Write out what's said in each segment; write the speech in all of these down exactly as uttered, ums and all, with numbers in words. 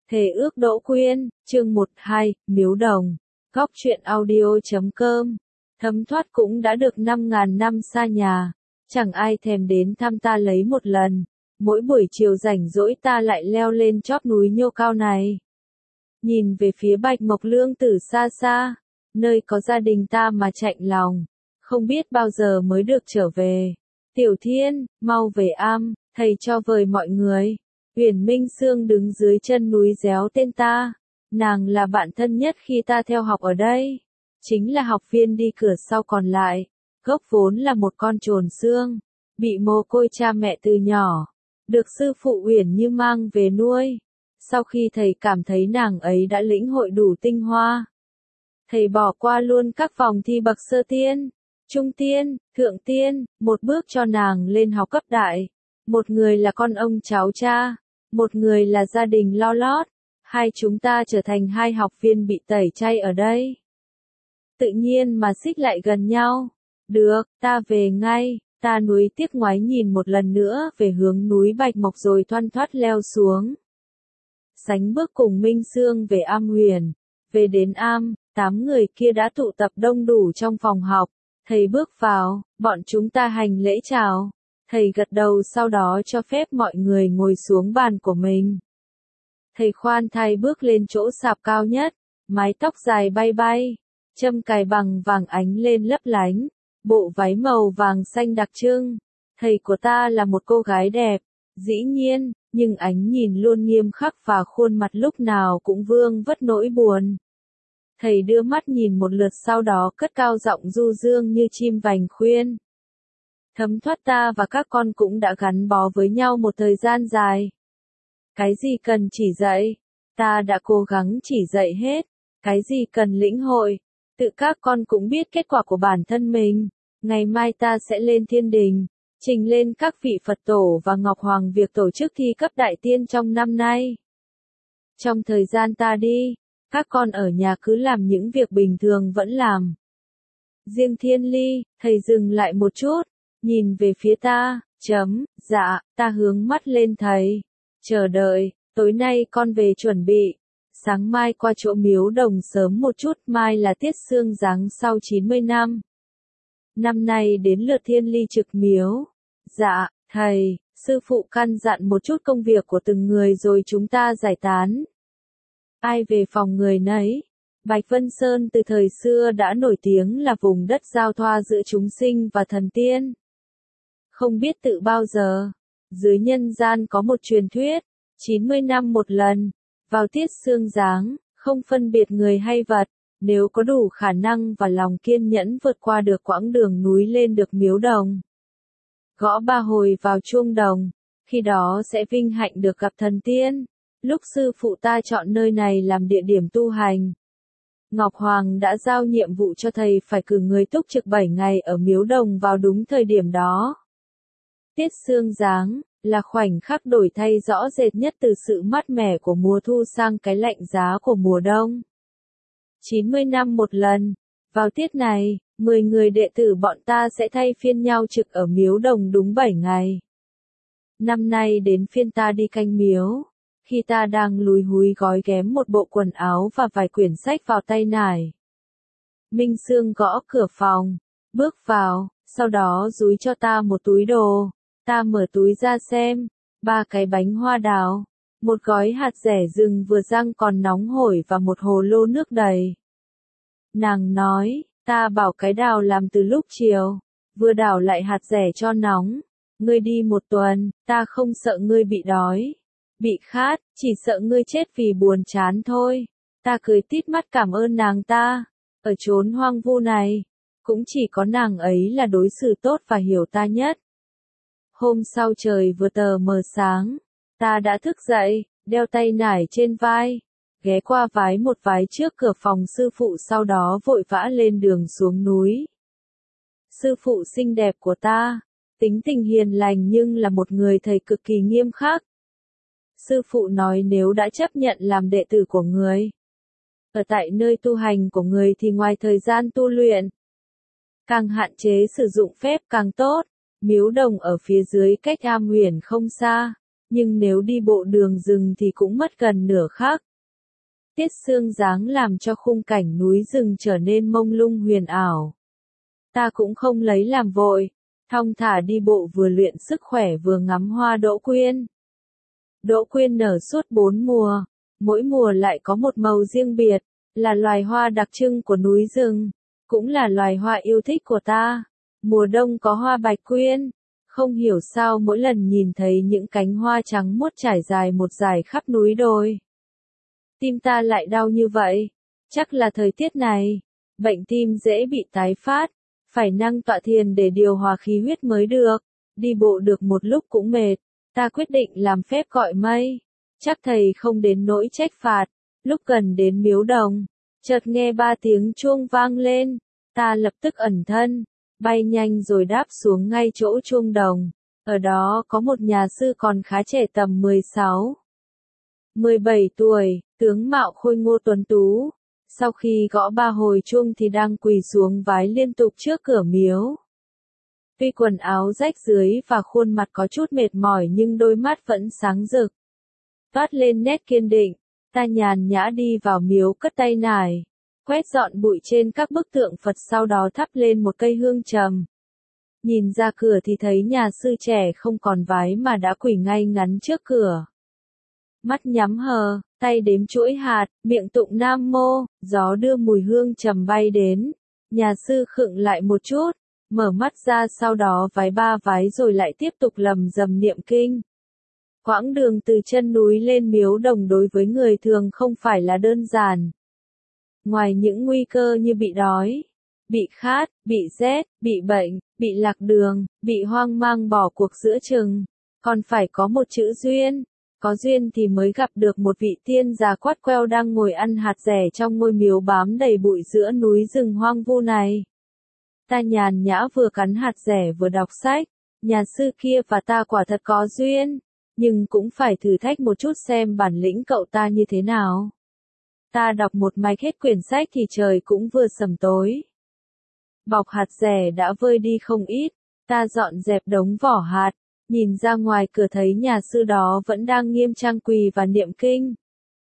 Thề ước Đỗ Quyên, chương một hai, Miếu Đồng. Góc truyện audio chấm com. Thấm thoát cũng đã được năm ngàn năm xa nhà, chẳng ai thèm đến thăm ta lấy một lần. Mỗi buổi chiều rảnh rỗi ta lại leo lên chóp núi nhô cao này. Nhìn về phía Bạch Mộc Lương Tử xa xa, nơi có gia đình ta mà chạnh lòng, không biết bao giờ mới được trở về. Tiểu Thiên, mau về am, thầy cho vời mọi người. Uyển Minh Sương đứng dưới chân núi réo tên ta. Nàng là bạn thân nhất khi ta theo học ở đây. Chính là học viên đi cửa sau còn lại. Gốc vốn là một con trồn xương, bị mồ côi cha mẹ từ nhỏ, được sư phụ Uyển Như mang về nuôi. Sau khi thầy cảm thấy nàng ấy đã lĩnh hội đủ tinh hoa, thầy bỏ qua luôn các vòng thi bậc sơ tiên, trung tiên, thượng tiên, một bước cho nàng lên học cấp đại. Một người là con ông cháu cha, một người là gia đình lo lót. Hai chúng ta trở thành hai học viên bị tẩy chay ở đây. Tự nhiên mà xích lại gần nhau. Được, ta về ngay. Ta nuối tiếc ngoái nhìn một lần nữa về hướng núi Bạch Mộc rồi thoăn thoắt leo xuống. Sánh bước cùng Minh Sương về am Huyền. Về đến am, tám người kia đã tụ tập đông đủ trong phòng học. Thầy bước vào, bọn chúng ta hành lễ chào. Thầy gật đầu sau đó cho phép mọi người ngồi xuống bàn của mình. Thầy khoan thai bước lên chỗ sạp cao nhất, mái tóc dài bay bay, châm cài bằng vàng ánh lên lấp lánh, bộ váy màu vàng xanh đặc trưng. Thầy của ta là một cô gái đẹp, dĩ nhiên, nhưng ánh nhìn luôn nghiêm khắc và khuôn mặt lúc nào cũng vương vất nỗi buồn. Thầy đưa mắt nhìn một lượt sau đó cất cao giọng du dương như chim vành khuyên. Thấm thoát ta và các con cũng đã gắn bó với nhau một thời gian dài. Cái gì cần chỉ dạy, ta đã cố gắng chỉ dạy hết. Cái gì cần lĩnh hội, tự các con cũng biết kết quả của bản thân mình. Ngày mai ta sẽ lên thiên đình, trình lên các vị Phật tổ và Ngọc Hoàng việc tổ chức thi cấp đại tiên trong năm nay. Trong thời gian ta đi, các con ở nhà cứ làm những việc bình thường vẫn làm. Riêng Thiên Ly, thầy dừng lại một chút, nhìn về phía ta, chấm, dạ, ta hướng mắt lên thầy. Chờ đợi, tối nay con về chuẩn bị. Sáng mai qua chỗ Miếu Đồng sớm một chút, mai là tiết sương giáng sau chín mươi năm. Năm nay đến lượt Thiên Ly trực miếu. Dạ, thầy, sư phụ căn dặn một chút công việc của từng người rồi chúng ta giải tán. Ai về phòng người nấy. Bạch Vân Sơn từ thời xưa đã nổi tiếng là vùng đất giao thoa giữa chúng sinh và thần tiên. Không biết tự bao giờ, dưới nhân gian có một truyền thuyết, chín mươi năm một lần, vào tiết sương giáng, không phân biệt người hay vật, nếu có đủ khả năng và lòng kiên nhẫn vượt qua được quãng đường núi lên được Miếu Đồng. Gõ ba hồi vào chuông đồng, khi đó sẽ vinh hạnh được gặp thần tiên. Lúc sư phụ ta chọn nơi này làm địa điểm tu hành, Ngọc Hoàng đã giao nhiệm vụ cho thầy phải cử người túc trực bảy ngày ở Miếu Đồng vào đúng thời điểm đó. Tiết sương giáng là khoảnh khắc đổi thay rõ rệt nhất từ sự mát mẻ của mùa thu sang cái lạnh giá của mùa đông. chín mươi năm một lần, vào tiết này, mười người đệ tử bọn ta sẽ thay phiên nhau trực ở Miếu Đồng đúng bảy ngày. Năm nay đến phiên ta đi canh miếu, khi ta đang lúi húi gói ghém một bộ quần áo và vài quyển sách vào tay nải. Minh Sương gõ cửa phòng, bước vào, sau đó dúi cho ta một túi đồ. Ta mở túi ra xem, ba cái bánh hoa đào, một gói hạt dẻ rừng vừa rang còn nóng hổi và một hồ lô nước đầy. Nàng nói, ta bảo cái đào làm từ lúc chiều, vừa đảo lại hạt dẻ cho nóng. Ngươi đi một tuần, ta không sợ ngươi bị đói, bị khát, chỉ sợ ngươi chết vì buồn chán thôi. Ta cười tít mắt cảm ơn nàng ta. Ở chốn hoang vu này, cũng chỉ có nàng ấy là đối xử tốt và hiểu ta nhất. Hôm sau trời vừa tờ mờ sáng, ta đã thức dậy, đeo tay nải trên vai, ghé qua vái một vái trước cửa phòng sư phụ sau đó vội vã lên đường xuống núi. Sư phụ xinh đẹp của ta, tính tình hiền lành nhưng là một người thầy cực kỳ nghiêm khắc. Sư phụ nói nếu đã chấp nhận làm đệ tử của người, ở tại nơi tu hành của người thì ngoài thời gian tu luyện, càng hạn chế sử dụng phép càng tốt. Miếu Đồng ở phía dưới cách am Huyền không xa, nhưng nếu đi bộ đường rừng thì cũng mất gần nửa khắc. Tiết sương giáng làm cho khung cảnh núi rừng trở nên mông lung huyền ảo. Ta cũng không lấy làm vội, thong thả đi bộ vừa luyện sức khỏe vừa ngắm hoa đỗ quyên. Đỗ quyên nở suốt bốn mùa, mỗi mùa lại có một màu riêng biệt, là loài hoa đặc trưng của núi rừng, cũng là loài hoa yêu thích của ta. Mùa đông có hoa bạch quyên, không hiểu sao mỗi lần nhìn thấy những cánh hoa trắng muốt trải dài một dải khắp núi đồi. Tim ta lại đau như vậy, chắc là thời tiết này, bệnh tim dễ bị tái phát, phải năng tọa thiền để điều hòa khí huyết mới được, đi bộ được một lúc cũng mệt, ta quyết định làm phép gọi mây, chắc thầy không đến nỗi trách phạt. Lúc gần đến miếu đồng, chợt nghe ba tiếng chuông vang lên, ta lập tức ẩn thân, bay nhanh rồi đáp xuống ngay chỗ chuông đồng. Ở đó có một nhà sư còn khá trẻ tầm mười sáu, mười bảy tuổi, tướng mạo khôi ngô tuấn tú. Sau khi gõ ba hồi chuông thì đang quỳ xuống vái liên tục trước cửa miếu. Tuy quần áo rách rưới và khuôn mặt có chút mệt mỏi nhưng đôi mắt vẫn sáng rực, toát lên nét kiên định. Ta nhàn nhã đi vào miếu cất tay nải, quét dọn bụi trên các bức tượng Phật, sau đó thắp lên một cây hương trầm. Nhìn ra cửa thì thấy nhà sư trẻ không còn vái mà đã quỳ ngay ngắn trước cửa. Mắt nhắm hờ, tay đếm chuỗi hạt, miệng tụng Nam Mô, gió đưa mùi hương trầm bay đến. Nhà sư khựng lại một chút, mở mắt ra, sau đó vái ba vái rồi lại tiếp tục lầm rầm niệm kinh. Quãng đường từ chân núi lên miếu đồng đối với người thường không phải là đơn giản. Ngoài những nguy cơ như bị đói, bị khát, bị rét, bị bệnh, bị lạc đường, bị hoang mang bỏ cuộc giữa chừng, còn phải có một chữ duyên. Có duyên thì mới gặp được một vị tiên già quắt queo đang ngồi ăn hạt rẻ trong ngôi miếu bám đầy bụi giữa núi rừng hoang vu này. Ta nhàn nhã vừa cắn hạt rẻ vừa đọc sách, nhà sư kia và ta quả thật có duyên, nhưng cũng phải thử thách một chút xem bản lĩnh cậu ta như thế nào. Ta đọc một mạch hết quyển sách thì trời cũng vừa sầm tối. Bọc hạt rẻ đã vơi đi không ít, ta dọn dẹp đống vỏ hạt, nhìn ra ngoài cửa thấy nhà sư đó vẫn đang nghiêm trang quỳ và niệm kinh.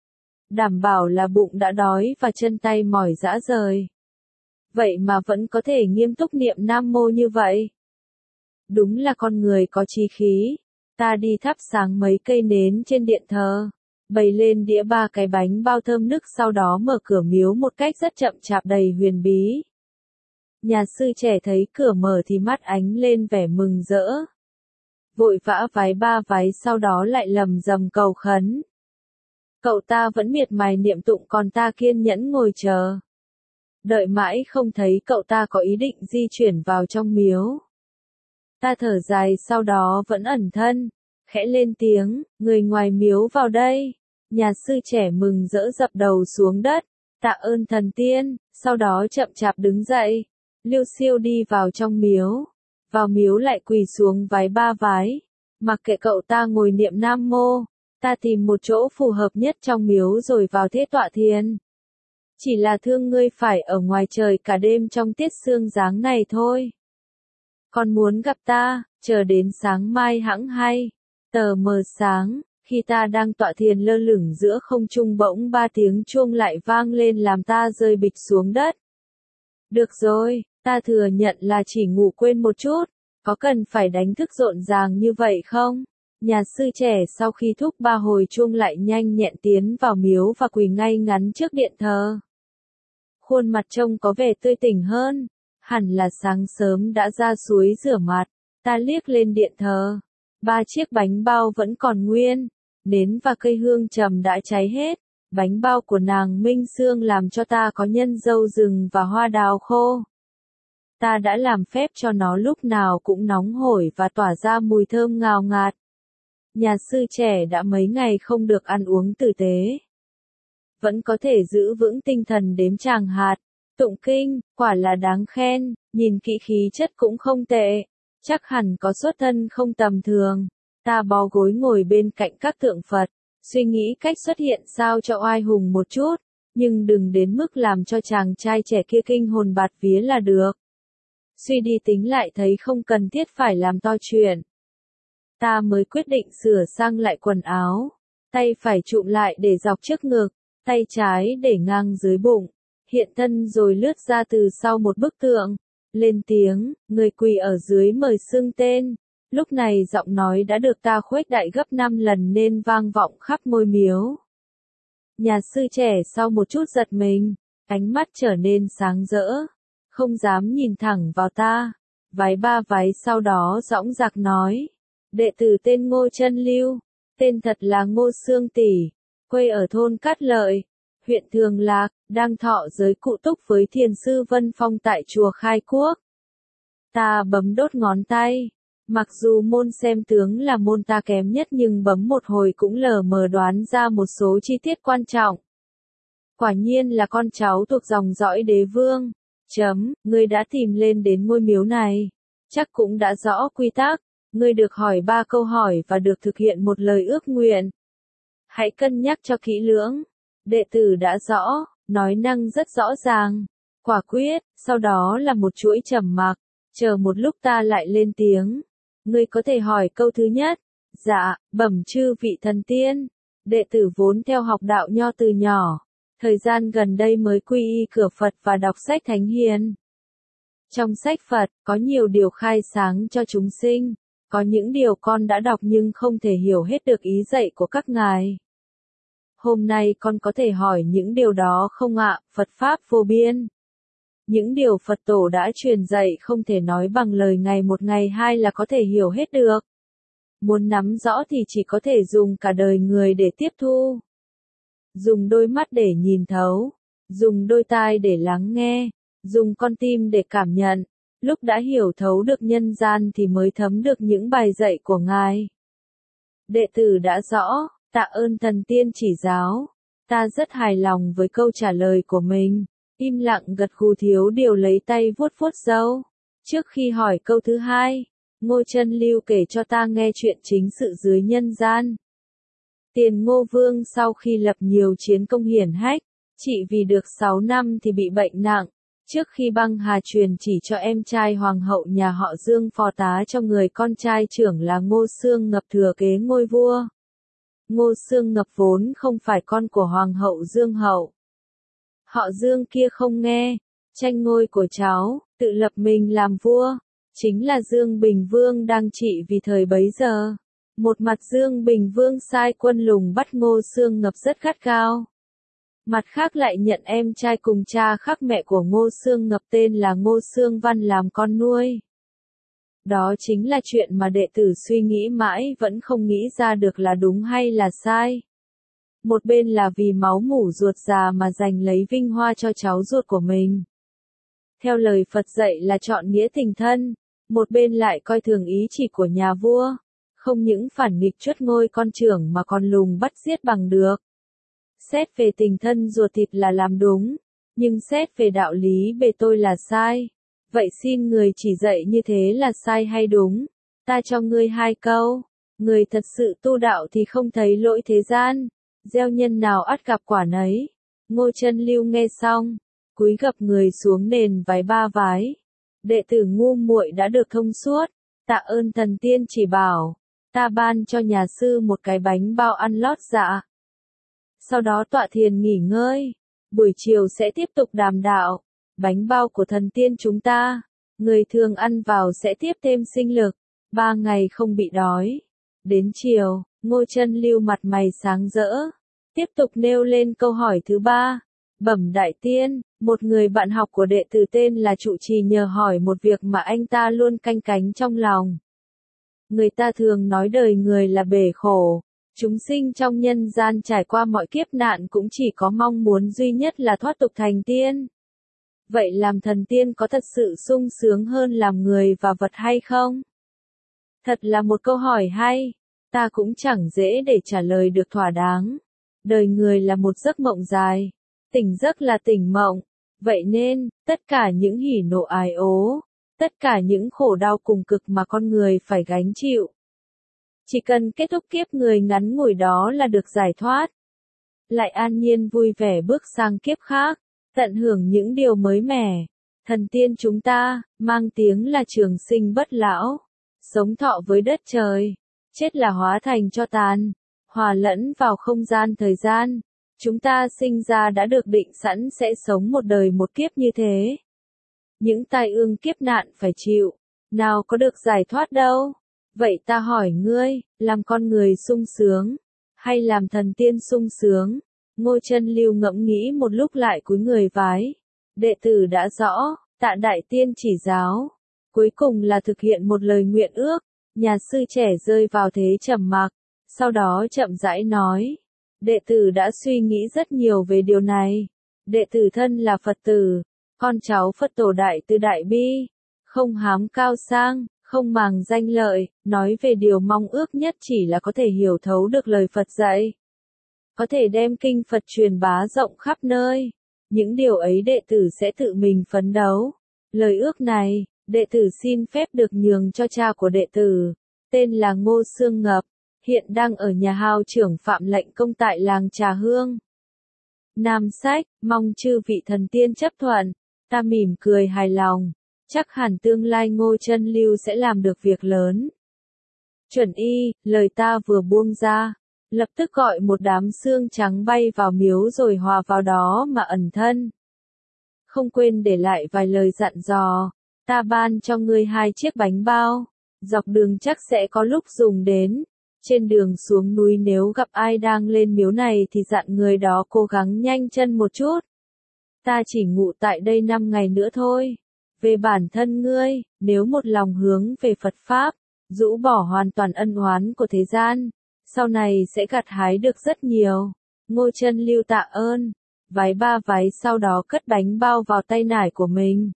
Đảm bảo là bụng đã đói và chân tay mỏi rã rời. Vậy mà vẫn có thể nghiêm túc niệm Nam Mô như vậy. Đúng là con người có chí khí. Ta đi thắp sáng mấy cây nến trên điện thờ, bày lên đĩa ba cái bánh bao thơm nức, sau đó mở cửa miếu một cách rất chậm chạp đầy huyền bí. Nhà sư trẻ thấy cửa mở thì mắt ánh lên vẻ mừng rỡ. Vội vã vái ba vái, sau đó lại lầm rầm cầu khấn. Cậu ta vẫn miệt mài niệm tụng, còn ta kiên nhẫn ngồi chờ. Đợi mãi không thấy cậu ta có ý định di chuyển vào trong miếu. Ta thở dài, sau đó vẫn ẩn thân, khẽ lên tiếng, người ngoài miếu vào đây. Nhà sư trẻ mừng rỡ dập đầu xuống đất, tạ ơn thần tiên, sau đó chậm chạp đứng dậy, liêu xiêu đi vào trong miếu. Vào miếu lại quỳ xuống vái ba vái, mặc kệ cậu ta ngồi niệm Nam Mô, ta tìm một chỗ phù hợp nhất trong miếu rồi vào thế tọa thiền. Chỉ là thương ngươi phải ở ngoài trời cả đêm trong tiết sương giáng này thôi. Còn muốn gặp ta, chờ đến sáng mai hẵng hay. Tờ mờ sáng, khi ta đang tọa thiền lơ lửng giữa không trung, bỗng ba tiếng chuông lại vang lên làm ta rơi bịch xuống đất. Được rồi, ta thừa nhận là chỉ ngủ quên một chút, có cần phải đánh thức rộn ràng như vậy không? Nhà sư trẻ sau khi thúc ba hồi chuông lại nhanh nhẹn tiến vào miếu và quỳ ngay ngắn trước điện thờ. Khuôn mặt trông có vẻ tươi tỉnh hơn, hẳn là sáng sớm đã ra suối rửa mặt. Ta liếc lên điện thờ, ba chiếc bánh bao vẫn còn nguyên, nến và cây hương trầm đã cháy hết. Bánh bao của nàng Minh Sương làm cho ta có nhân dâu rừng và hoa đào khô. Ta đã làm phép cho nó lúc nào cũng nóng hổi và tỏa ra mùi thơm ngào ngạt. Nhà sư trẻ đã mấy ngày không được ăn uống tử tế, vẫn có thể giữ vững tinh thần đếm tràng hạt, tụng kinh, quả là đáng khen, nhìn kỹ khí chất cũng không tệ, chắc hẳn có xuất thân không tầm thường. Ta bó gối ngồi bên cạnh các tượng Phật, suy nghĩ cách xuất hiện sao cho oai hùng một chút, nhưng đừng đến mức làm cho chàng trai trẻ kia kinh hồn bạt vía là được. Suy đi tính lại thấy không cần thiết phải làm to chuyện. Ta mới quyết định sửa sang lại quần áo. Tay phải trụm lại để dọc trước ngực, tay trái để ngang dưới bụng. Hiện thân rồi lướt ra từ sau một bức tượng. Lên tiếng, người quỳ ở dưới mời xưng tên. Lúc này giọng nói đã được ta khuếch đại gấp năm lần nên vang vọng khắp ngôi miếu. Nhà sư trẻ sau một chút giật mình, ánh mắt trở nên sáng rỡ, không dám nhìn thẳng vào ta. Vái ba vái sau đó dõng dạc nói, đệ tử tên Ngô Chân Lưu, tên thật là Ngô Xương Tỷ, quê ở thôn Cát Lợi, huyện Thường Lạc, đang thọ giới cụ túc với thiền sư Vân Phong tại chùa Khai Quốc. Ta bấm đốt ngón tay. Mặc dù môn xem tướng là môn ta kém nhất nhưng bấm một hồi cũng lờ mờ đoán ra một số chi tiết quan trọng. Quả nhiên là con cháu thuộc dòng dõi đế vương. Chấm, ngươi đã tìm lên đến ngôi miếu này. Chắc cũng đã rõ quy tắc. Ngươi được hỏi ba câu hỏi và được thực hiện một lời ước nguyện. Hãy cân nhắc cho kỹ lưỡng. Đệ tử đã rõ, nói năng rất rõ ràng, quả quyết, sau đó là một chuỗi trầm mặc. Chờ một lúc ta lại lên tiếng. Ngươi có thể hỏi câu thứ nhất. Dạ, bẩm chư vị thần tiên. Đệ tử vốn theo học đạo nho từ nhỏ. Thời gian gần đây mới quy y cửa Phật và đọc sách Thánh Hiền. Trong sách Phật, có nhiều điều khai sáng cho chúng sinh. Có những điều con đã đọc nhưng không thể hiểu hết được ý dạy của các ngài. Hôm nay con có thể hỏi những điều đó không ạ? Phật Pháp vô biên. Những điều Phật Tổ đã truyền dạy không thể nói bằng lời ngày một ngày hai là có thể hiểu hết được. Muốn nắm rõ thì chỉ có thể dùng cả đời người để tiếp thu. Dùng đôi mắt để nhìn thấu. Dùng đôi tai để lắng nghe. Dùng con tim để cảm nhận. Lúc đã hiểu thấu được nhân gian thì mới thấm được những bài dạy của Ngài. Đệ tử đã rõ, tạ ơn thần tiên chỉ giáo. Ta rất hài lòng với câu trả lời của mình. Im lặng gật gù thiếu điều lấy tay vuốt vuốt râu. Trước khi hỏi câu thứ hai, Ngô Chân Lưu kể cho ta nghe chuyện chính sự dưới nhân gian. Tiền Ngô Vương sau khi lập nhiều chiến công hiển hách, chỉ vì được sáu năm thì bị bệnh nặng. Trước khi băng hà truyền chỉ cho em trai hoàng hậu nhà họ Dương phò tá cho người con trai trưởng là Ngô Xương Ngập thừa kế ngôi vua. Ngô Xương Ngập vốn không phải con của hoàng hậu Dương hậu. Họ Dương kia không nghe, tranh ngôi của cháu, tự lập mình làm vua. Chính là Dương Bình Vương đang trị vì thời bấy giờ. Một mặt Dương Bình Vương sai quân lùng bắt Ngô Xương Ngập rất gắt gao. Mặt khác lại nhận em trai cùng cha khác mẹ của Ngô Xương Ngập tên là Ngô Xương Văn làm con nuôi. Đó chính là chuyện mà đệ tử suy nghĩ mãi vẫn không nghĩ ra được là đúng hay là sai. Một bên là vì máu mủ ruột già mà giành lấy vinh hoa cho cháu ruột của mình. Theo lời Phật dạy là chọn nghĩa tình thân, một bên lại coi thường ý chỉ của nhà vua, không những phản nghịch truất ngôi con trưởng mà còn lùng bắt giết bằng được. Xét về tình thân ruột thịt là làm đúng, nhưng xét về đạo lý bề tôi là sai. Vậy xin người chỉ dạy như thế là sai hay đúng? Ta cho ngươi hai câu. Người thật sự tu đạo thì không thấy lỗi thế gian. Gieo nhân nào ắt gặp quả nấy. Ngô Chân Lưu nghe xong, cúi gập người xuống nền vái ba vái. Đệ tử ngu muội đã được thông suốt. Tạ ơn thần tiên chỉ bảo. Ta ban cho nhà sư một cái bánh bao ăn lót dạ. Sau đó tọa thiền nghỉ ngơi. Buổi chiều sẽ tiếp tục đàm đạo. Bánh bao của thần tiên chúng ta, người thường ăn vào sẽ tiếp thêm sinh lực. Ba ngày không bị đói. Đến chiều, Ngô Chân Lưu mặt mày sáng rỡ. Tiếp tục nêu lên câu hỏi thứ ba. Bẩm đại tiên, một người bạn học của đệ tử tên là Trụ Trì nhờ hỏi một việc mà anh ta luôn canh cánh trong lòng. Người ta thường nói đời người là bể khổ. Chúng sinh trong nhân gian trải qua mọi kiếp nạn cũng chỉ có mong muốn duy nhất là thoát tục thành tiên. Vậy làm thần tiên có thật sự sung sướng hơn làm người và vật hay không? Thật là một câu hỏi hay. Ta cũng chẳng dễ để trả lời được thỏa đáng. Đời người là một giấc mộng dài. Tỉnh giấc là tỉnh mộng. Vậy nên, tất cả những hỉ nộ ái ố, tất cả những khổ đau cùng cực mà con người phải gánh chịu, chỉ cần kết thúc kiếp người ngắn ngủi đó là được giải thoát. Lại an nhiên vui vẻ bước sang kiếp khác, tận hưởng những điều mới mẻ. Thần tiên chúng ta, mang tiếng là trường sinh bất lão, sống thọ với đất trời, chết là hóa thành tro tàn, hòa lẫn vào không gian thời gian. Chúng ta sinh ra đã được định sẵn sẽ sống một đời một kiếp như thế. Những tai ương kiếp nạn phải chịu, nào có được giải thoát đâu. Vậy ta hỏi ngươi, làm con người sung sướng, hay làm thần tiên sung sướng? Ngô Chân Lưu ngẫm nghĩ một lúc lại cúi người vái. Đệ tử đã rõ, tạ đại tiên chỉ giáo. Cuối cùng là thực hiện một lời nguyện ước. Nhà sư trẻ rơi vào thế trầm mặc, sau đó chậm rãi nói. Đệ tử đã suy nghĩ rất nhiều về điều này. Đệ tử thân là Phật tử, con cháu Phật tổ đại từ đại bi, không hám cao sang, không màng danh lợi, nói về điều mong ước nhất chỉ là có thể hiểu thấu được lời Phật dạy. Có thể đem kinh Phật truyền bá rộng khắp nơi. Những điều ấy đệ tử sẽ tự mình phấn đấu. Lời ước này, đệ tử xin phép được nhường cho cha của đệ tử, tên là Ngô Xương Ngập, hiện đang ở nhà hào trưởng Phạm Lệnh Công tại làng Trà Hương. Nam sách, mong chư vị thần tiên chấp thuận. Ta mỉm cười hài lòng, chắc hẳn tương lai Ngô Chân Lưu sẽ làm được việc lớn. Chuẩn y, lời ta vừa buông ra, lập tức gọi một đám xương trắng bay vào miếu rồi hòa vào đó mà ẩn thân. Không quên để lại vài lời dặn dò, ta ban cho ngươi hai chiếc bánh bao, dọc đường chắc sẽ có lúc dùng đến. Trên đường xuống núi nếu gặp ai đang lên miếu này thì dặn người đó cố gắng nhanh chân một chút. Ta chỉ ngụ tại đây năm ngày nữa thôi. Về bản thân ngươi, nếu một lòng hướng về Phật Pháp, rũ bỏ hoàn toàn ân oán của thế gian, sau này sẽ gặt hái được rất nhiều. Ngô Chân Lưu tạ ơn, vái ba vái sau đó cất bánh bao vào tay nải của mình.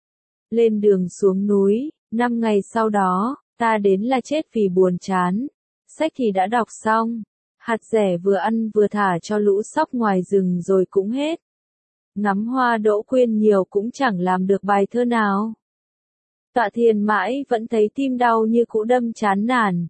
Lên đường xuống núi, năm ngày sau đó, ta đến là chết vì buồn chán. Sách thì đã đọc xong, hạt rẻ vừa ăn vừa thả cho lũ sóc ngoài rừng rồi cũng hết. Ngắm hoa đỗ quyên nhiều cũng chẳng làm được bài thơ nào. Tọa thiền mãi vẫn thấy tim đau như cũ đâm chán nản.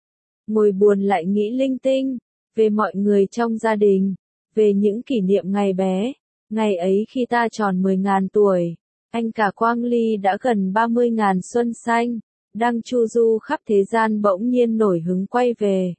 Ngồi buồn lại nghĩ linh tinh, về mọi người trong gia đình, về những kỷ niệm ngày bé, ngày ấy khi ta tròn mười ngàn tuổi, anh cả Quang Ly đã gần ba mươi ngàn xuân xanh, đang chu du khắp thế gian bỗng nhiên nổi hứng quay về.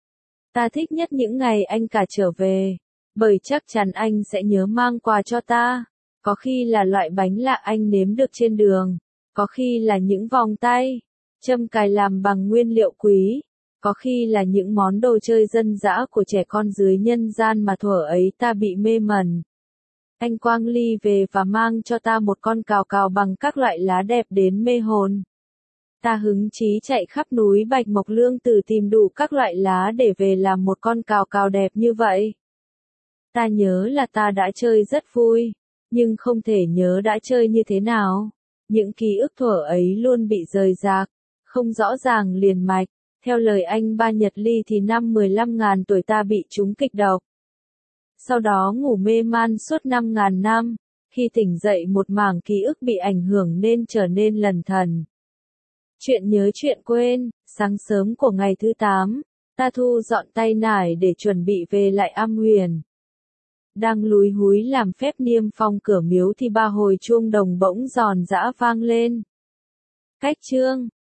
Ta thích nhất những ngày anh cả trở về, bởi chắc chắn anh sẽ nhớ mang quà cho ta, có khi là loại bánh lạ anh nếm được trên đường, có khi là những vòng tay, châm cài làm bằng nguyên liệu quý, có khi là những món đồ chơi dân dã của trẻ con dưới nhân gian mà thuở ấy ta bị mê mẩn. Anh Quang Ly về và mang cho ta một con cào cào bằng các loại lá đẹp đến mê hồn. Ta hứng chí chạy khắp núi Bạch Mộc Lương Tử tìm đủ các loại lá để về làm một con cào cào đẹp như vậy. Ta nhớ là ta đã chơi rất vui, nhưng không thể nhớ đã chơi như thế nào. Những ký ức thuở ấy luôn bị rời rạc, không rõ ràng liền mạch. Theo lời anh Ba Nhật Ly thì năm mười lăm ngàn tuổi ta bị trúng kịch độc. Sau đó ngủ mê man suốt năm ngàn năm, khi tỉnh dậy một mảng ký ức bị ảnh hưởng nên trở nên lẩn thẩn. Chuyện nhớ chuyện quên, sáng sớm của ngày thứ tám, ta thu dọn tay nải để chuẩn bị về lại Am Huyền. Đang lúi húi làm phép niêm phong cửa miếu thì ba hồi chuông đồng bỗng giòn giã vang lên. Cách chương